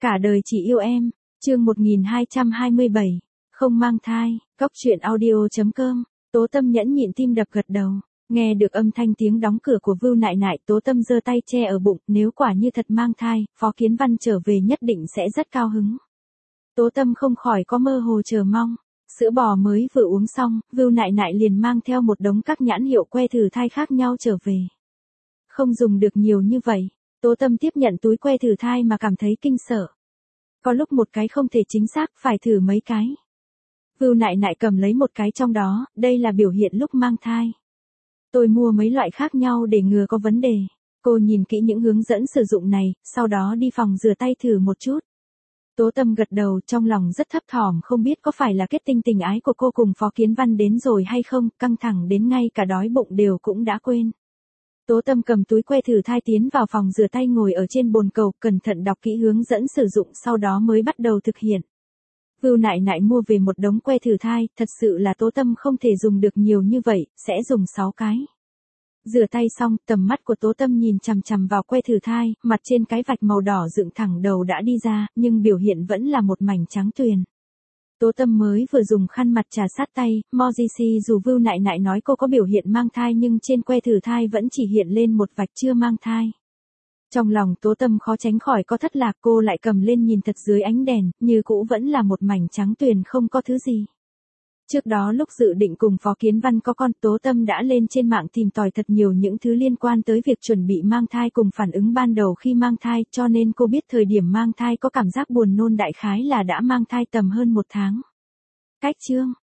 Cả đời chỉ yêu em, chương 1227, không mang thai, Cóc truyện audio.com, Tố Tâm nhẫn nhịn tim đập gật đầu, nghe được âm thanh tiếng đóng cửa của Vưu Nại Nại, Tố Tâm giơ tay che ở bụng, nếu quả như thật mang thai, Phó Kiến Văn trở về nhất định sẽ rất cao hứng. Tố Tâm không khỏi có mơ hồ chờ mong, sữa bò mới vừa uống xong, Vưu Nại Nại liền mang theo một đống các nhãn hiệu que thử thai khác nhau trở về. Không dùng được nhiều như vậy, Tố Tâm tiếp nhận túi que thử thai mà cảm thấy kinh sợ. Có lúc một cái không thể chính xác, phải thử mấy cái. Vưu Nại Nại cầm lấy một cái trong đó, đây là biểu hiện lúc mang thai. Tôi mua mấy loại khác nhau để ngừa có vấn đề. Cô nhìn kỹ những hướng dẫn sử dụng này, sau đó đi phòng rửa tay thử một chút. Tố Tâm gật đầu, trong lòng rất thấp thỏm, không biết có phải là kết tinh tình ái của cô cùng Phó Kiến Văn đến rồi hay không, căng thẳng đến ngay cả đói bụng đều cũng đã quên. Tố Tâm cầm túi que thử thai tiến vào phòng rửa tay, ngồi ở trên bồn cầu, cẩn thận đọc kỹ hướng dẫn sử dụng, sau đó mới bắt đầu thực hiện. Vưu Nại Nại mua về một đống que thử thai, thật sự là Tố Tâm không thể dùng được nhiều như vậy, sẽ dùng 6 cái. Rửa tay xong, tầm mắt của Tố Tâm nhìn chằm chằm vào que thử thai, mặt trên cái vạch màu đỏ dựng thẳng đầu đã đi ra, nhưng biểu hiện vẫn là một mảnh trắng tuyền. Tố Tâm mới vừa dùng khăn mặt trà sát tay, Mojisi dù Vưu Nại Nại nói cô có biểu hiện mang thai nhưng trên que thử thai vẫn chỉ hiện lên một vạch chưa mang thai. Trong lòng Tố Tâm khó tránh khỏi có thất lạc, cô lại cầm lên nhìn thật dưới ánh đèn, như cũ vẫn là một mảnh trắng tuyền không có thứ gì. Trước đó lúc dự định cùng Phó Kiến Văn có con, Tố Tâm đã lên trên mạng tìm tòi thật nhiều những thứ liên quan tới việc chuẩn bị mang thai cùng phản ứng ban đầu khi mang thai, cho nên cô biết thời điểm mang thai có cảm giác buồn nôn đại khái là đã mang thai tầm hơn 1 tháng. Cách chương